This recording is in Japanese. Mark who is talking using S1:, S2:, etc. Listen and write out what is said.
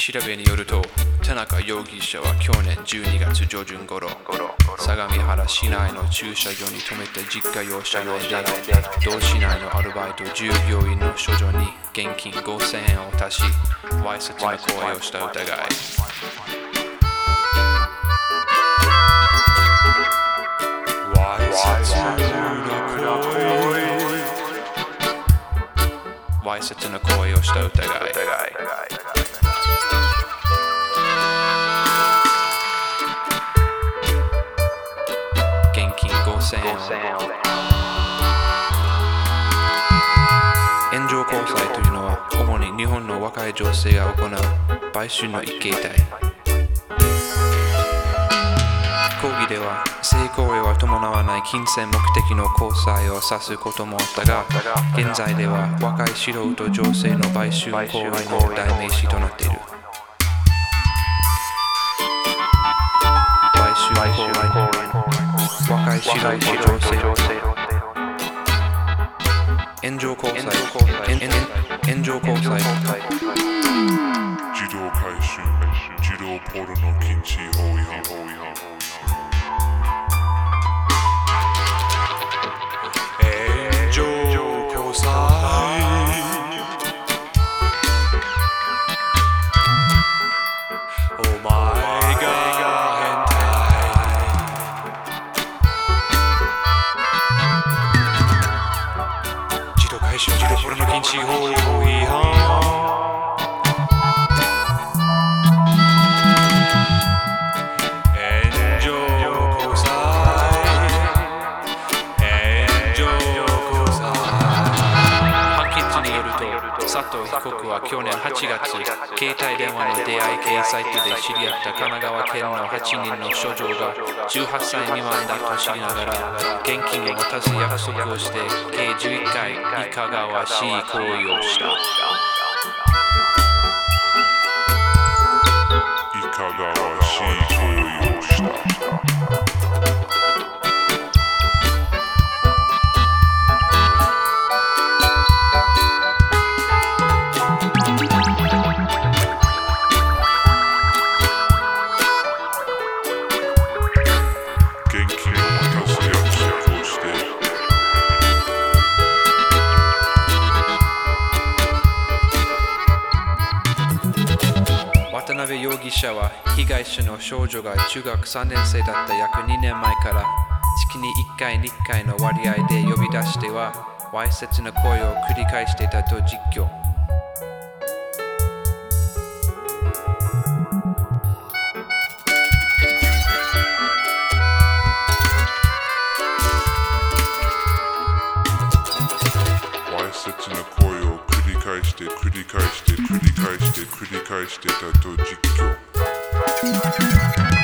S1: 調べによると、田中容疑者は去年12月上旬頃、相模原市内の駐車場に停めた実家用車内で、同市内のアルバイト従業員の少女に現金5000円を足し、わいせつな行為をした疑い。わいせつな行為をした疑い。現金5000円を。炎上交際というのは主に日本の若い女性が行う売春の一形態。講義では性行為は伴わない金銭目的の交際を指すこともあったが、現在では若い素人女性の売春行為の代名詞となっている。売春行為、若い素人女性、炎上交際、炎上交際、
S2: 児童回収、児童ポルノ禁止法違反。
S1: 児童ポルノ禁止法違反。炎上交際、判決によると、佐藤被告は去年8月、携帯電話の出会い系サイトで知り合った神奈川県の8人の少女が18歳未満だと知りながら、現金を渡す約束をして計11回いかがわしい行為をした。
S2: いかがわしい行為をした。
S1: 渡辺容疑者は被害者の少女が中学3年生だった約2年前から月に1回2回の割合で呼び出してはわいせつな行為を繰り返していたと実況。
S2: わいせつな行為を繰り返してたと実況。